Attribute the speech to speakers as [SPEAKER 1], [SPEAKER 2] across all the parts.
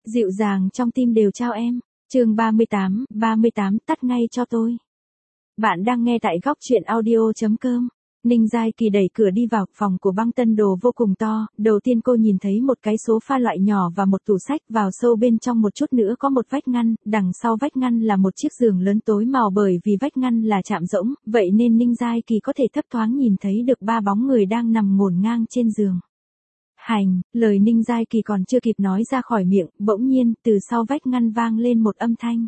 [SPEAKER 1] Dịu dàng trong tim đều trao em. Chương 38, tắt ngay cho tôi. Bạn đang nghe tại góc truyện audio.com. Ninh Giai Kỳ đẩy cửa đi vào, phòng của Băng Tân Đồ vô cùng to, đầu tiên cô nhìn thấy một cái sofa loại nhỏ và một tủ sách, vào sâu bên trong một chút nữa có một vách ngăn, đằng sau vách ngăn là một chiếc giường lớn tối màu bởi vì vách ngăn là chạm rỗng, vậy nên Ninh Giai Kỳ có thể thấp thoáng nhìn thấy được 3 bóng người đang nằm ngổn ngang trên giường. Hành, lời Ninh Giai Kỳ còn chưa kịp nói ra khỏi miệng, bỗng nhiên, từ sau vách ngăn vang lên một âm thanh.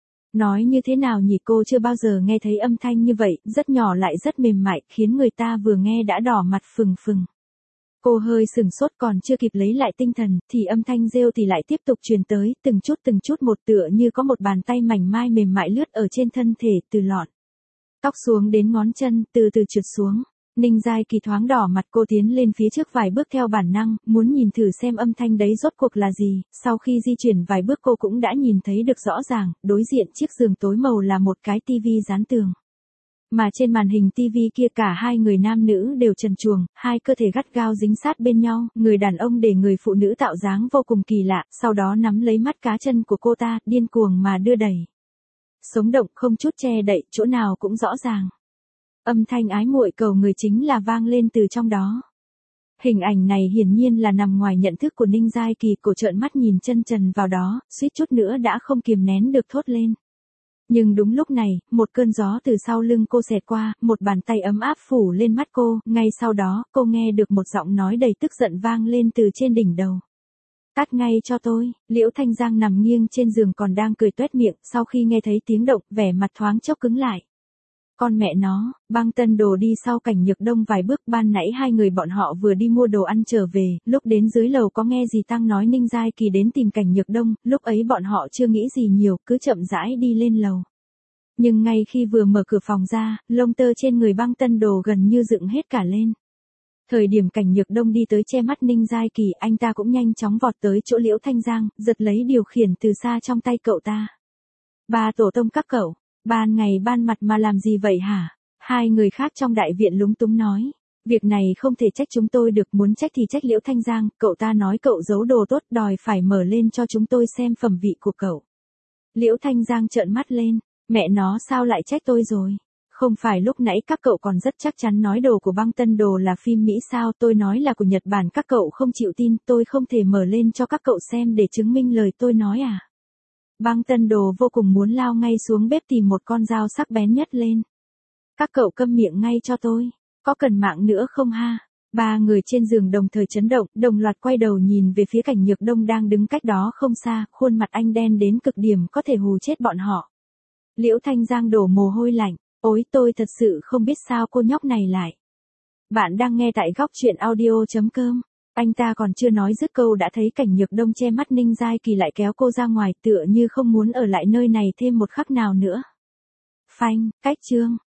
[SPEAKER 1] Nói như thế nào nhỉ, cô chưa bao giờ nghe thấy âm thanh như vậy, rất nhỏ lại rất mềm mại, khiến người ta vừa nghe đã đỏ mặt phừng phừng. Cô hơi sừng sốt, còn chưa kịp lấy lại tinh thần, thì âm thanh rêu thì lại tiếp tục truyền tới, từng chút một, tựa như có một bàn tay mảnh mai mềm mại lướt ở trên thân thể, từ lọn tóc xuống đến ngón chân, từ từ trượt xuống. Ninh Giai Kỳ thoáng đỏ mặt, cô tiến lên phía trước vài bước theo bản năng, muốn nhìn thử xem âm thanh đấy rốt cuộc là gì, sau khi di chuyển vài bước cô cũng đã nhìn thấy được rõ ràng, đối diện chiếc giường tối màu là một cái tivi dán tường. Mà trên màn hình tivi kia cả hai người nam nữ đều trần truồng, hai cơ thể gắt gao dính sát bên nhau, người đàn ông để người phụ nữ tạo dáng vô cùng kỳ lạ, sau đó nắm lấy mắt cá chân của cô ta, điên cuồng mà đưa đẩy. Sống động không chút che đậy, chỗ nào cũng rõ ràng. Âm thanh ái muội cầu người chính là vang lên từ trong đó. Hình ảnh này hiển nhiên là nằm ngoài nhận thức của Ninh Giai Kỳ, cô trợn mắt nhìn chân trần vào đó, suýt chút nữa đã không kiềm nén được thốt lên. Nhưng đúng lúc này, một cơn gió từ sau lưng cô xẹt qua, một bàn tay ấm áp phủ lên mắt cô, ngay sau đó, cô nghe được một giọng nói đầy tức giận vang lên từ trên đỉnh đầu. Tắt ngay cho tôi. Liễu Thanh Giang nằm nghiêng trên giường còn đang cười toét miệng, sau khi nghe thấy tiếng động, vẻ mặt thoáng chốc cứng lại. Con mẹ nó, Băng Tân Đồ đi sau Cảnh Nhược Đông vài bước, ban nãy hai người bọn họ vừa đi mua đồ ăn trở về, lúc đến dưới lầu có nghe dì Tăng nói Ninh Giai Kỳ đến tìm Cảnh Nhược Đông, lúc ấy bọn họ chưa nghĩ gì nhiều, cứ chậm rãi đi lên lầu. Nhưng ngay khi vừa mở cửa phòng ra, lông tơ trên người Băng Tân Đồ gần như dựng hết cả lên. Thời điểm Cảnh Nhược Đông đi tới che mắt Ninh Giai Kỳ, anh ta cũng nhanh chóng vọt tới chỗ Liễu Thanh Giang, giật lấy điều khiển từ xa trong tay cậu ta. Ba tổ tông các cậu. Ban ngày ban mặt mà làm gì vậy hả? Hai người khác trong đại viện lúng túng nói. Việc này không thể trách chúng tôi được, muốn trách thì trách Liễu Thanh Giang, cậu ta nói cậu giấu đồ tốt, đòi phải mở lên cho chúng tôi xem phẩm vị của cậu. Liễu Thanh Giang trợn mắt lên, mẹ nó sao lại trách tôi rồi? Không phải lúc nãy các cậu còn rất chắc chắn nói đồ của Băng Tân Đồ là phim Mỹ sao, tôi nói là của Nhật Bản, các cậu không chịu tin, tôi không thể mở lên cho các cậu xem để chứng minh lời tôi nói à? Băng Tân Đồ vô cùng muốn lao ngay xuống bếp tìm một con dao sắc bén nhất lên. Các cậu câm miệng ngay cho tôi, có cần mạng nữa không ha? Ba người trên giường đồng thời chấn động, đồng loạt quay đầu nhìn về phía Cảnh Nhược Đông đang đứng cách đó không xa, khuôn mặt anh đen đến cực điểm, có thể hù chết bọn họ. Liễu Thanh Giang đổ mồ hôi lạnh, ôi tôi thật sự không biết sao cô nhóc này lại. Bạn đang nghe tại góc truyện audio.com. Anh ta còn chưa nói dứt câu đã thấy Cảnh Nhược Đông che mắt Ninh Giai Kỳ lại kéo cô ra ngoài, tựa như không muốn ở lại nơi này thêm một khắc nào nữa. Phanh, cách chương.